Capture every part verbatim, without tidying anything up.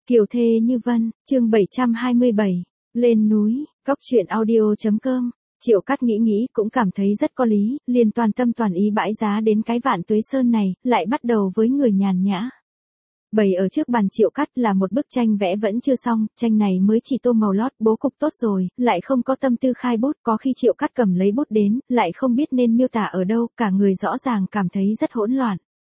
Kiều thê như vân, chương bảy trăm hai mươi bảy, lên núi, cóc truyện audio.com. Triệu Cát nghĩ nghĩ cũng cảm thấy rất có lý, liền toàn tâm toàn ý bãi giá đến cái Vạn Tuế Sơn này, lại bắt đầu với người nhàn nhã. Bày ở trước bàn Triệu Cát là một bức tranh vẽ vẫn chưa xong, tranh này mới chỉ tô màu lót, bố cục tốt rồi, lại không có tâm tư khai bút, có khi Triệu Cát cầm lấy bút đến, lại không biết nên miêu tả ở đâu, cả người rõ ràng cảm thấy rất hỗn loạn.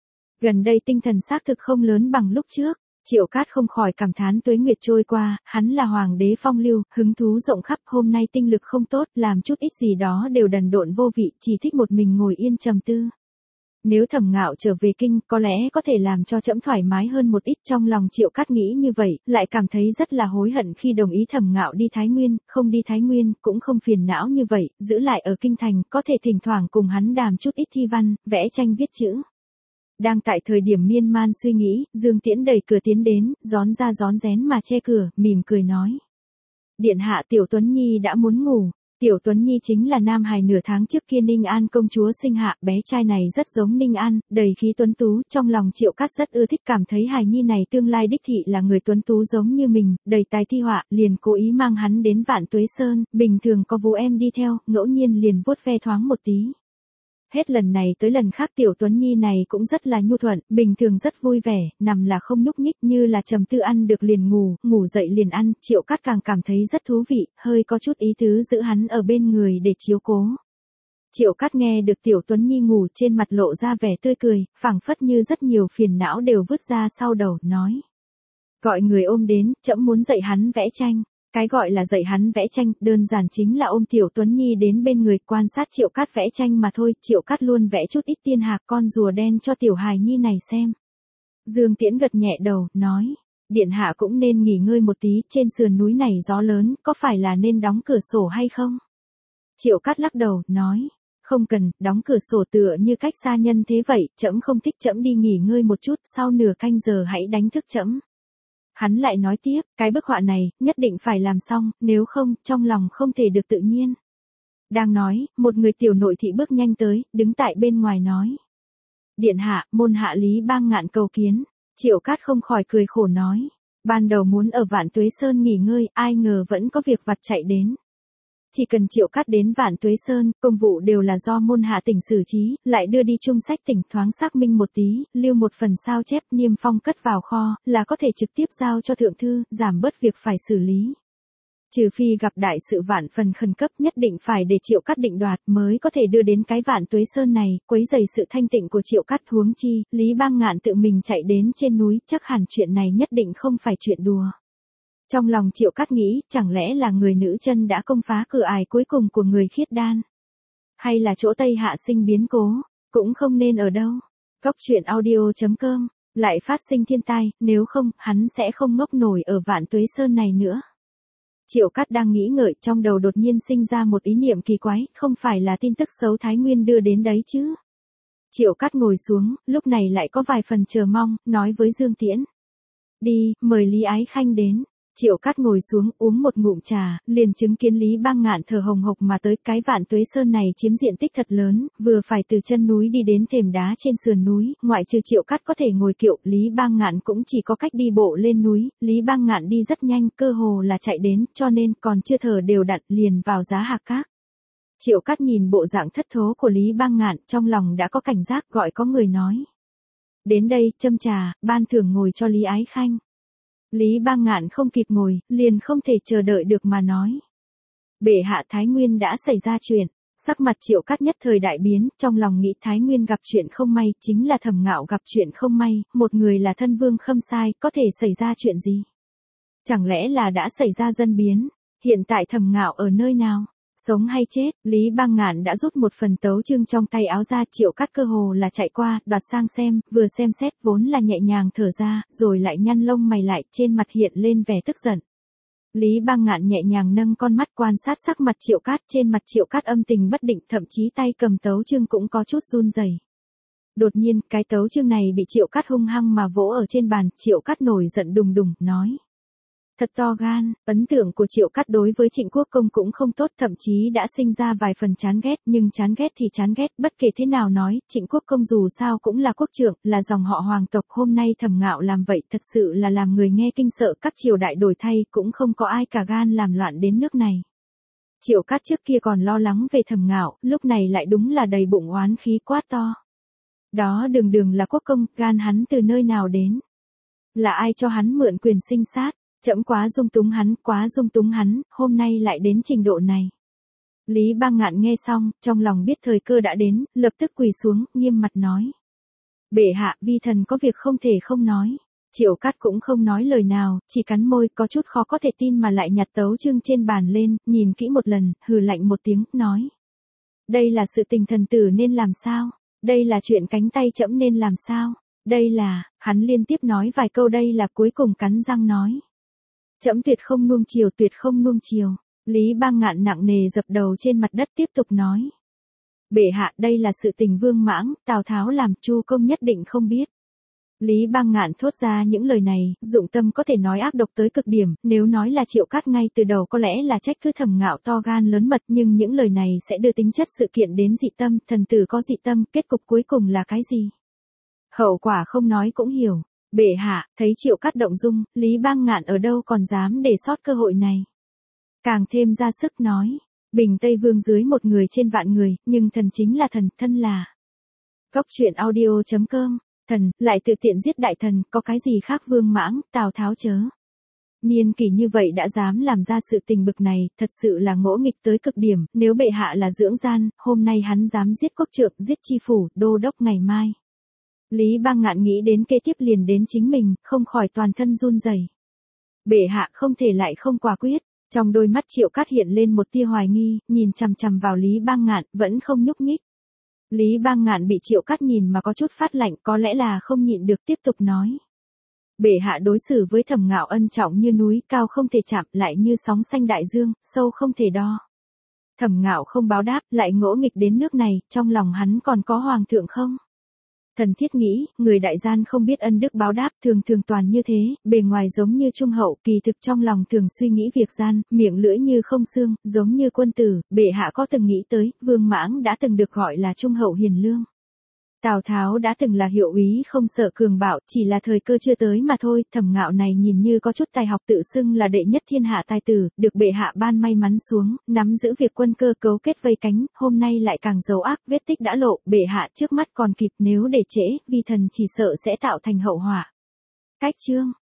Gần đây tinh thần xác thực không lớn bằng lúc trước. Triệu Cát không khỏi cảm thán tuế nguyệt trôi qua, hắn là hoàng đế phong lưu, hứng thú rộng khắp, hôm nay tinh lực không tốt, làm chút ít gì đó đều đần độn vô vị, chỉ thích một mình ngồi yên trầm tư. Nếu Thẩm Ngạo trở về kinh, có lẽ có thể làm cho trẫm thoải mái hơn một ít, trong lòng Triệu Cát nghĩ như vậy, lại cảm thấy rất là hối hận khi đồng ý Thẩm Ngạo đi Thái Nguyên, không đi Thái Nguyên, cũng không phiền não như vậy, giữ lại ở kinh thành, có thể thỉnh thoảng cùng hắn đàm chút ít thi văn, vẽ tranh viết chữ. Đang tại thời điểm miên man suy nghĩ, Dương Tiễn đẩy cửa tiến đến, rón ra rón rén mà che cửa, mỉm cười nói. Điện hạ Tiểu Tuấn Nhi đã muốn ngủ. Tiểu Tuấn Nhi chính là nam hài nửa tháng trước kia Ninh An công chúa sinh hạ, bé trai này rất giống Ninh An, đầy khí tuấn tú, trong lòng Triệu Cát rất ưa thích, cảm thấy hài nhi này tương lai đích thị là người tuấn tú giống như mình, đầy tài thi họa, liền cố ý mang hắn đến Vạn Tuế Sơn, bình thường có vũ em đi theo, ngẫu nhiên liền vuốt ve thoáng một tí. Hết lần này tới lần khác Tiểu Tuấn Nhi này cũng rất là nhu thuận, bình thường rất vui vẻ, nằm là không nhúc nhích, như là trầm tư, ăn được liền ngủ, ngủ dậy liền ăn, Triệu Cát càng cảm thấy rất thú vị, hơi có chút ý tứ giữ hắn ở bên người để chiếu cố. Triệu Cát nghe được Tiểu Tuấn Nhi ngủ, trên mặt lộ ra vẻ tươi cười, phảng phất như rất nhiều phiền não đều vứt ra sau đầu, nói. Gọi người ôm đến, trẫm muốn dạy hắn vẽ tranh. Cái gọi là dạy hắn vẽ tranh, đơn giản chính là ôm Tiểu Tuấn Nhi đến bên người, quan sát Triệu Cát vẽ tranh mà thôi, Triệu Cát luôn vẽ chút ít tiên hạc, con rùa đen cho tiểu hài nhi này xem. Dương Tiễn gật nhẹ đầu, nói, điện hạ cũng nên nghỉ ngơi một tí, trên sườn núi này gió lớn, có phải là nên đóng cửa sổ hay không? Triệu Cát lắc đầu, nói, không cần, đóng cửa sổ tựa như cách xa nhân thế vậy, trẫm không thích, trẫm đi nghỉ ngơi một chút, sau nửa canh giờ hãy đánh thức trẫm. Hắn lại nói tiếp, cái bức họa này, nhất định phải làm xong, nếu không, trong lòng không thể được tự nhiên. Đang nói, một người tiểu nội thị bước nhanh tới, đứng tại bên ngoài nói. Điện hạ, môn hạ Lý Bang Ngạn cầu kiến. Triệu Cát không khỏi cười khổ nói. Ban đầu muốn ở Vạn Tuế Sơn nghỉ ngơi, ai ngờ vẫn có việc vặt chạy đến. Chỉ cần Triệu Cát đến Vạn Tuế Sơn, công vụ đều là do môn hạ tỉnh xử trí, lại đưa đi trung sách tỉnh thoáng xác minh một tí, lưu một phần sao chép niêm phong cất vào kho, là có thể trực tiếp giao cho thượng thư, giảm bớt việc phải xử lý. Trừ phi gặp đại sự vạn phần khẩn cấp, nhất định phải để Triệu Cát định đoạt mới có thể đưa đến cái Vạn Tuế Sơn này, quấy rầy sự thanh tịnh của Triệu Cát, huống chi, Lý Bang Ngạn tự mình chạy đến trên núi, chắc hẳn chuyện này nhất định không phải chuyện đùa. Trong lòng Triệu Cát nghĩ, chẳng lẽ là người nữ chân đã công phá cửa ải cuối cùng của người khiết đan? Hay là chỗ Tây Hạ sinh biến cố? Cũng không nên ở đâu. Cóc truyện audio.com, lại phát sinh thiên tai, nếu không, hắn sẽ không ngốc nổi ở Vạn Tuế Sơn này nữa. Triệu Cát đang nghĩ ngợi, trong đầu đột nhiên sinh ra một ý niệm kỳ quái, không phải là tin tức xấu Thái Nguyên đưa đến đấy chứ? Triệu Cát ngồi xuống, lúc này lại có vài phần chờ mong, nói với Dương Tiễn. Đi, mời Lý Ái Khanh đến. Triệu Cát ngồi xuống, uống một ngụm trà, liền chứng kiến Lý Bang Ngạn thở hồng hộc mà tới, cái Vạn Tuế Sơn này chiếm diện tích thật lớn, vừa phải từ chân núi đi đến thềm đá trên sườn núi, ngoại trừ Triệu Cát có thể ngồi kiệu, Lý Bang Ngạn cũng chỉ có cách đi bộ lên núi, Lý Bang Ngạn đi rất nhanh, cơ hồ là chạy đến, cho nên còn chưa thở đều đặn, liền vào giá hạc các. Triệu Cát nhìn bộ dạng thất thố của Lý Bang Ngạn, trong lòng đã có cảnh giác, gọi có người nói. Đến đây, châm trà, ban thưởng ngồi cho Lý Ái Khanh. Lý Bang Ngạn không kịp ngồi, liền không thể chờ đợi được mà nói. Bệ hạ Thái Nguyên đã xảy ra chuyện, sắc mặt Triệu Cát nhất thời đại biến, trong lòng nghĩ Thái Nguyên gặp chuyện không may, chính là Thẩm Ngạo gặp chuyện không may, một người là thân vương Khâm Sai, có thể xảy ra chuyện gì? Chẳng lẽ là đã xảy ra dân biến? Hiện tại Thẩm Ngạo ở nơi nào? Sống hay chết? Lý Bang Ngạn đã rút một phần tấu chương trong tay áo ra, Triệu Cát cơ hồ là chạy qua, đoạt sang xem, vừa xem xét vốn là nhẹ nhàng thở ra, rồi lại nhăn lông mày lại, trên mặt hiện lên vẻ tức giận. Lý Bang Ngạn nhẹ nhàng nâng con mắt quan sát sắc mặt Triệu Cát, trên mặt Triệu Cát âm tình bất định, thậm chí tay cầm tấu chương cũng có chút run rẩy. Đột nhiên, cái tấu chương này bị Triệu Cát hung hăng mà vỗ ở trên bàn, Triệu Cát nổi giận đùng đùng, nói. Thật to gan, ấn tượng của Triệu Cát đối với Trịnh Quốc Công cũng không tốt, thậm chí đã sinh ra vài phần chán ghét, nhưng chán ghét thì chán ghét, bất kể thế nào nói, Trịnh Quốc Công dù sao cũng là quốc trưởng, là dòng họ hoàng tộc, hôm nay Thẩm Ngạo làm vậy thật sự là làm người nghe kinh sợ, các triều đại đổi thay cũng không có ai cả gan làm loạn đến nước này. Triệu Cát trước kia còn lo lắng về Thẩm Ngạo, lúc này lại đúng là đầy bụng oán khí quát to. Đó đường đường là quốc công, gan hắn từ nơi nào đến? Là ai cho hắn mượn quyền sinh sát? Trẫm quá dung túng hắn, quá dung túng hắn, hôm nay lại đến trình độ này. Lý Bang Ngạn nghe xong, trong lòng biết thời cơ đã đến, lập tức quỳ xuống, nghiêm mặt nói. Bệ hạ, vi thần có việc không thể không nói. Triệu Cát cũng không nói lời nào, chỉ cắn môi, có chút khó có thể tin mà lại nhặt tấu chương trên bàn lên, nhìn kỹ một lần, hừ lạnh một tiếng, nói. Đây là sự tình thần tử nên làm sao? Đây là chuyện cánh tay trẫm nên làm sao? Đây là, hắn liên tiếp nói vài câu đây là cuối cùng cắn răng nói. Trẫm tuyệt không nuông chiều, tuyệt không nuông chiều. Lý Bang Ngạn nặng nề dập đầu trên mặt đất tiếp tục nói. Bệ hạ, đây là sự tình Vương Mãng, Tào Tháo làm, Chu công nhất định không biết. Lý Bang Ngạn thốt ra những lời này, dụng tâm có thể nói ác độc tới cực điểm, nếu nói là Triệu Cát ngay từ đầu có lẽ là trách cứ Thẩm Ngạo to gan lớn mật, nhưng những lời này sẽ đưa tính chất sự kiện đến dị tâm, thần tử có dị tâm, kết cục cuối cùng là cái gì? Hậu quả không nói cũng hiểu. Bệ hạ, thấy Triệu Cát động dung, Lý Bang Ngạn ở đâu còn dám để sót cơ hội này. Càng thêm ra sức nói, Bình Tây Vương dưới một người trên vạn người, nhưng thần chính là thần, thân là. Góc truyện audio chấm com, thần, lại tự tiện giết đại thần, có cái gì khác Vương Mãng, Tào Tháo chớ. Niên kỷ như vậy đã dám làm ra sự tình bực này, thật sự là ngỗ nghịch tới cực điểm, nếu bệ hạ là dưỡng gian, hôm nay hắn dám giết quốc trượng, giết chi phủ, đô đốc ngày mai. Lý Bang Ngạn nghĩ đến kế tiếp liền đến chính mình, không khỏi toàn thân run rẩy. Bệ hạ không thể lại không quả quyết, trong đôi mắt Triệu Cát hiện lên một tia hoài nghi, nhìn chằm chằm vào Lý Bang Ngạn, vẫn không nhúc nhích. Lý Bang Ngạn bị Triệu Cát nhìn mà có chút phát lạnh, có lẽ là không nhịn được tiếp tục nói. Bệ hạ đối xử với Thẩm Ngạo ân trọng như núi, cao không thể chạm, lại như sóng xanh đại dương, sâu không thể đo. Thẩm Ngạo không báo đáp, lại ngỗ nghịch đến nước này, trong lòng hắn còn có hoàng thượng không? Thần thiết nghĩ, người đại gian không biết ân đức báo đáp, thường thường toàn như thế, bề ngoài giống như trung hậu, kỳ thực trong lòng thường suy nghĩ việc gian, miệng lưỡi như không xương, giống như quân tử, bệ hạ có từng nghĩ tới, Vương Mãng đã từng được gọi là trung hậu hiền lương. Tào Tháo đã từng là hiệu úy không sợ cường bạo, chỉ là thời cơ chưa tới mà thôi, Thẩm Ngạo này nhìn như có chút tài học tự xưng là đệ nhất thiên hạ tài tử, được bệ hạ ban may mắn xuống, nắm giữ việc quân cơ cấu kết vây cánh, hôm nay lại càng dấu ác, vết tích đã lộ, bệ hạ trước mắt còn kịp, nếu để trễ, vi thần chỉ sợ sẽ tạo thành hậu họa. Cách chương